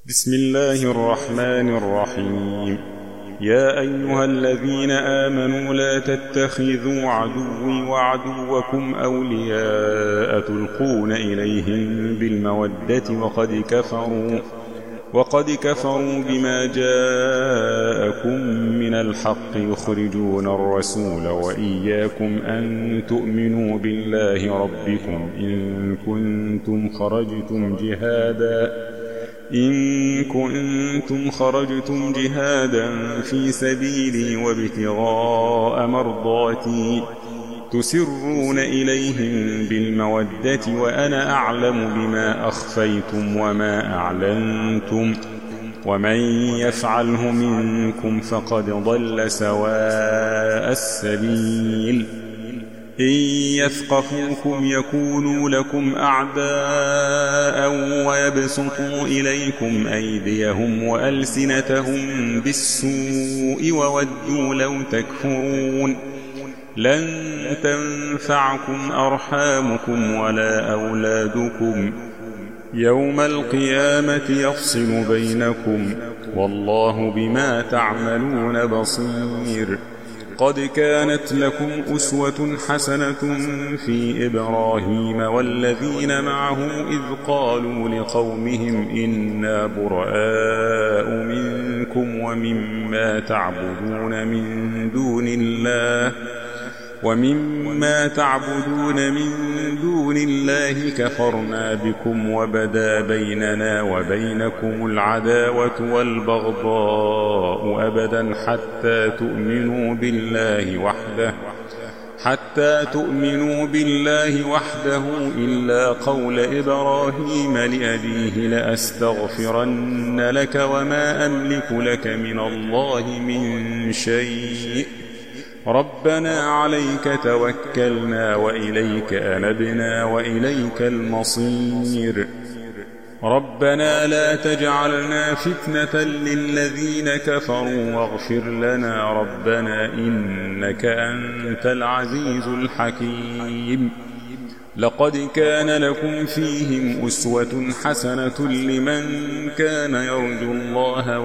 بسم الله الرحمن الرحيم. يا أيها الذين آمنوا لا تتخذوا عدوي وعدوكم أولياء تلقون إليهم بالمودة وقد كفروا بما جاءكم من الحق يخرجون الرسول وإياكم أن تؤمنوا بالله ربكم إن كنتم خرجتم جهادا في سبيلي وابتغاء مرضاتي تسرون إليهم بالمودة وأنا أعلم بما أخفيتم وما أعلنتم ومن يفعله منكم فقد ضل سواء السبيل. إن يثقفوكم يكونوا لكم أعداء ويبسطوا إليكم أيديهم وألسنتهم بالسوء وودوا لو تكفرون. لن تنفعكم أرحامكم ولا أولادكم يوم القيامة يفصل بينكم والله بما تعملون بصير. قد كانت لكم أسوة حسنة في إبراهيم والذين معه إذ قالوا لقومهم إنا براء منكم ومما تعبدون من دون الله كفرنا بكم وبدا بيننا وبينكم العداوة والبغضاء أبدا حتى تؤمنوا بالله وحده إلا قول إبراهيم لأبيه لأستغفرن لك وما أملك لك من الله من شيء ربنا عليك توكلنا وإليك أنبنا وإليك المصير. ربنا لا تجعلنا فتنة للذين كفروا واغفر لنا ربنا إنك أنت العزيز الحكيم. لقد كان لكم فيهم أسوة حسنة لمن كان يرجو الله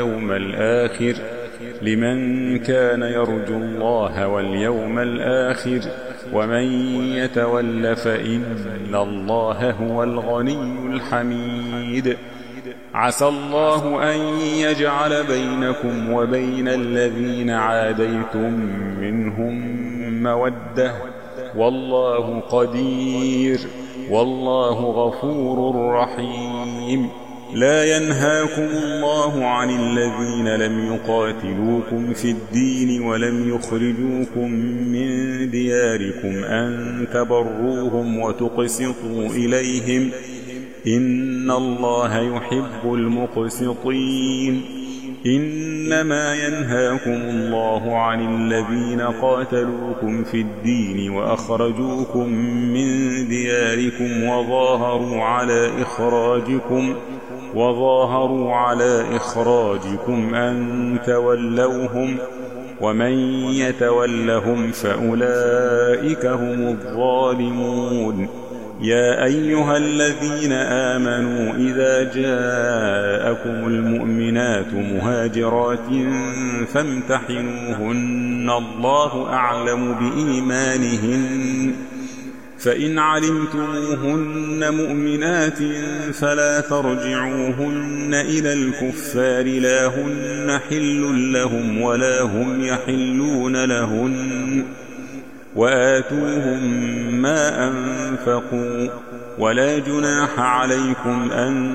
واليوم الآخر ومن يتول فإن الله هو الغني الحميد. عسى الله أن يجعل بينكم وبين الذين عاديتم منهم مودة والله قدير والله غفور رحيم. لا ينهاكم الله عن الذين لم يقاتلوكم في الدين ولم يخرجوكم من دياركم أن تبروهم وتقسطوا إليهم إن الله يحب المقسطين. إنما ينهاكم الله عن الذين قاتلوكم في الدين وأخرجوكم من دياركم وظاهروا على إخراجكم أن تولوهم ومن يتولهم فأولئك هم الظالمون. يا أيها الذين آمنوا إذا جاءكم المؤمنات مهاجرات فامتحنوهن الله أعلم بإيمانهن فإن علمتموهن مؤمنات فلا ترجعوهن إلى الكفار لا هن حل لهم ولا هم يحلون لهن وآتوهم ما أنفقوا ولا جناح عليكم أن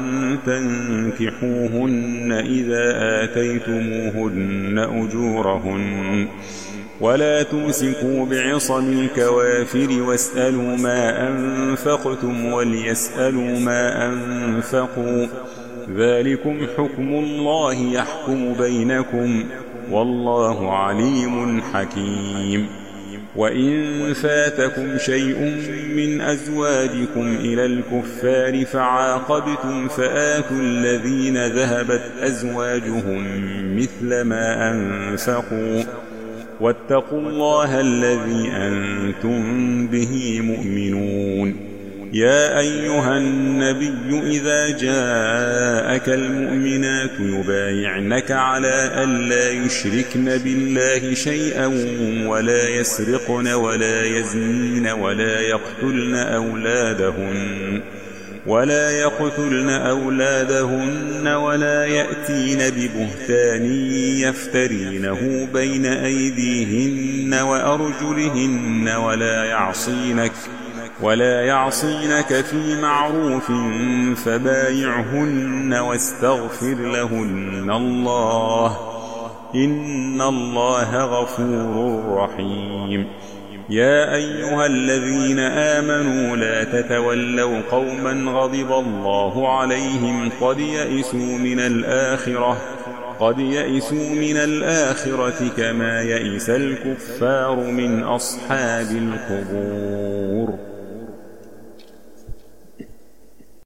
تنكحوهن إذا آتيتموهن أجورهن ولا تمسكوا بعصم الكوافر واسألوا ما أنفقتم وليسألوا ما أنفقوا ذلكم حكم الله يحكم بينكم والله عليم حكيم. وإن فاتكم شيء من أزواجكم إلى الكفار فعاقبتم فآتوا الذين ذهبت أزواجهم مثل ما أنفقوا واتقوا الله الذي أنتم به مؤمنون. يا أيها النبي إذا جاءك المؤمنات يبايعنك على ألا يشركن بالله شيئا ولا يسرقن ولا يزنين ولا يقتلن أولادهن ولا يأتين ببهتان يفترينه بين أيديهن وأرجلهن ولا يعصينك في معروف فبايعهن واستغفر لهن الله إن الله غفور رحيم. يا أيها الذين آمنوا لا تتولوا قوما غضب الله عليهم قد يئسوا من الآخرة كما يئس الكفار من أصحاب القبور.